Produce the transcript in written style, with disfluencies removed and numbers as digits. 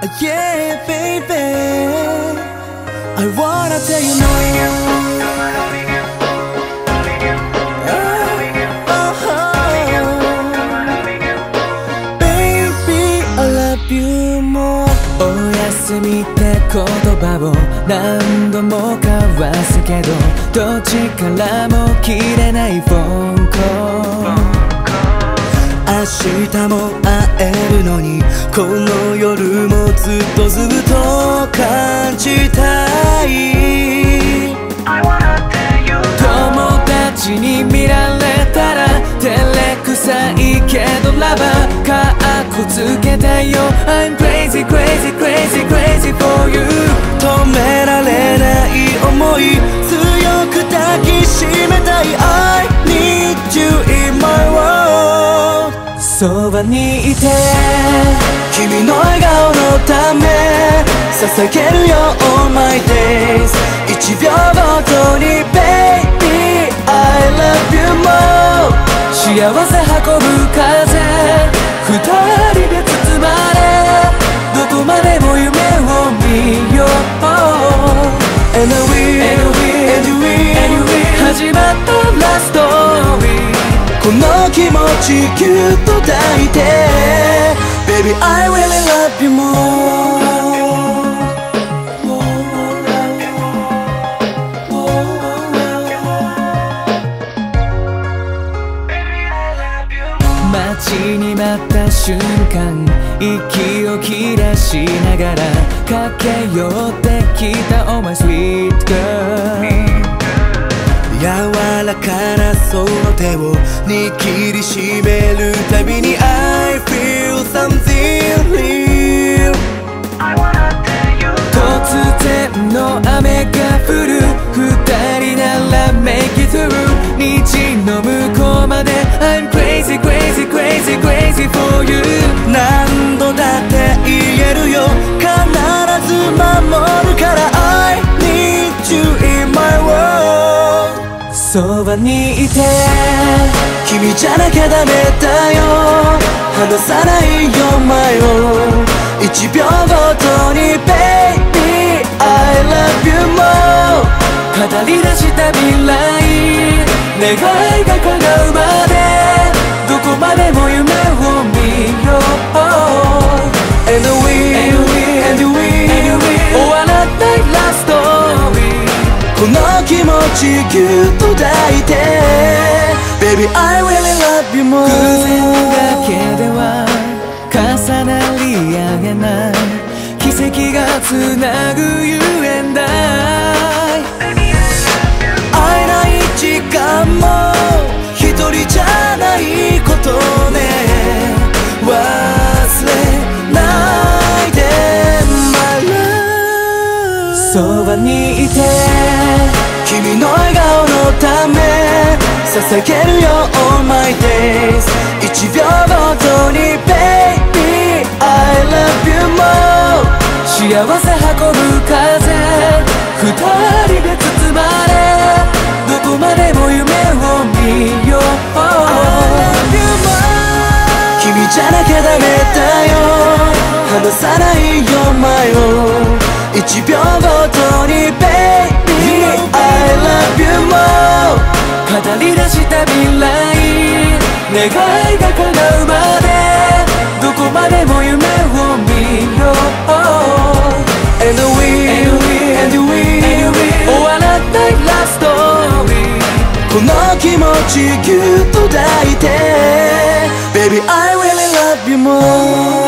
Yeah, baby, I wanna tell you no. Baby, I love you more. おやすみって言葉を何度も交わすけど、どっちからも切れないフォンコール。明日も会えるのに、この夜もずっと感じたい。友達に見られたら照れくさいけど、ラバーかっこつけたいよ。 I'm crazy crazy crazy crazy for you。 止められない想い、強く抱きしめたい。 I need you in my world。 そばにいて君の笑顔のため捧げるよ All my days。 1秒ごとに Baby I love you more。 幸せ運ぶ風、二人で包まれ、どこまでも夢を見よう。 And we 始まったラストーリー、この気持ちぎゅっと抱いて Baby I really love you more。 待ちに待った瞬間、息を切らしながら駆け寄ってきた Oh my sweet girl。 柔らかなその手を握りしめるたびに I feel something real。 突然の雨が降る、二人なら make it through。 虹の向こうまで I'm crazy crazy crazy crazy for you。 何度だって言えるよ、必ず守るから I need you in my world。 そばにいて君じゃなきゃダメだよ、離さないよ前を1秒ごとに Baby I love you more。 語り出した未来、願いが叶うまでどこまでも夢を見よう。 And we 終わらないラストーリー、この気持ちぎゅっと抱いて Baby I really love you more。 偶然だけでは重なり合えない、奇跡がつなぐゆえんだい。会えない時間も一人じゃないことね、忘れないで My love。 そばにいて君の笑顔のため捧げるよ All my days。 1秒ごとに Baby I love you more。 幸せ運ぶ風、二人で包まれ、どこまでも夢を見よう。 I love you more。 君じゃなきゃダメだよ、離さないよ前を1秒ごとに Baby I love you more。 語り出した未来、願いが叶うまでどこまでも夢を見よう。 And we 終わらないラストーリー、この気持ちぎゅっと抱いて Baby I really love you more。